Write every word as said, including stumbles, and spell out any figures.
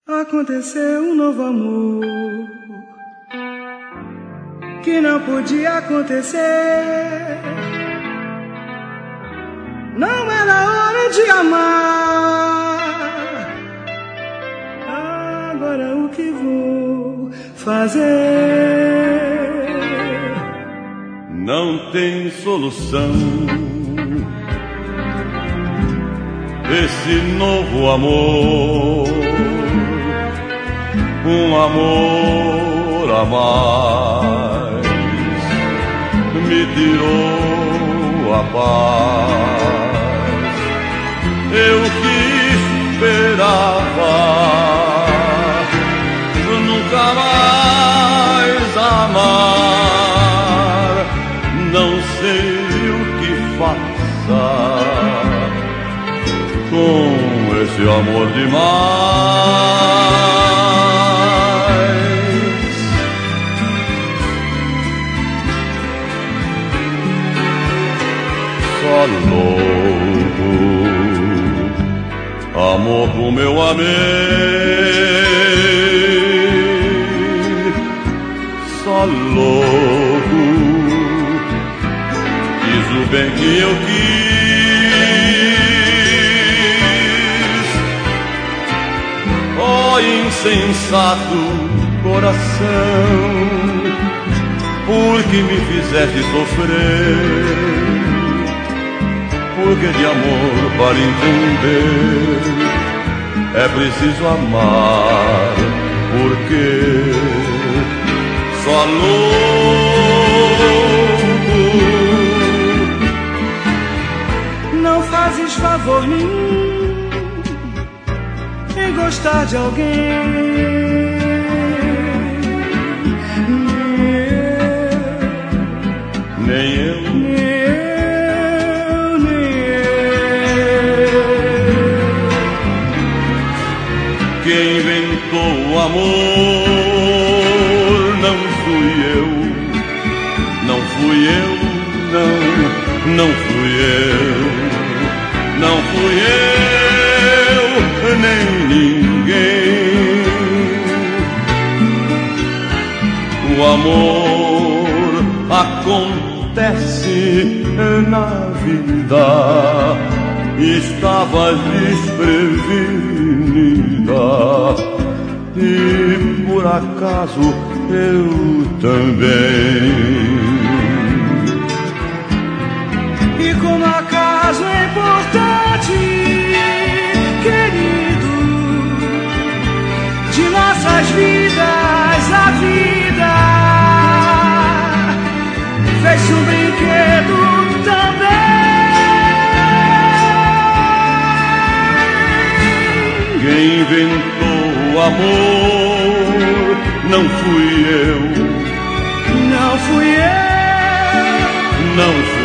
Aconteceu um novo amor que não podia acontecer. Não era hora de amar. Agora o que vou fazer? Não tem solução. Esse novo amor, um amor a mais, me tirou a paz. Eu que esperava nunca mais amar, não sei o que faça com esse amor demais. Só louco, amor como eu amei. Só louco, quis o bem que eu quis. Ó insensato coração, por que me fizeste sofrer? Porque de amor para entender é preciso amar. Porque só louco. Não fazes favor nenhum em gostar de alguém. Nem eu, Nem eu, nem eu. Quem inventou o amor não fui eu, não fui eu, não, não fui eu, não fui eu, nem ninguém. O amor acontece na vida, estava desprevenida e por acaso eu também. E como acaso é importante, querido, de nossas vidas a vida fez um brinquedo também. Quem inventou o amor não fui eu, Não fui eu, não fui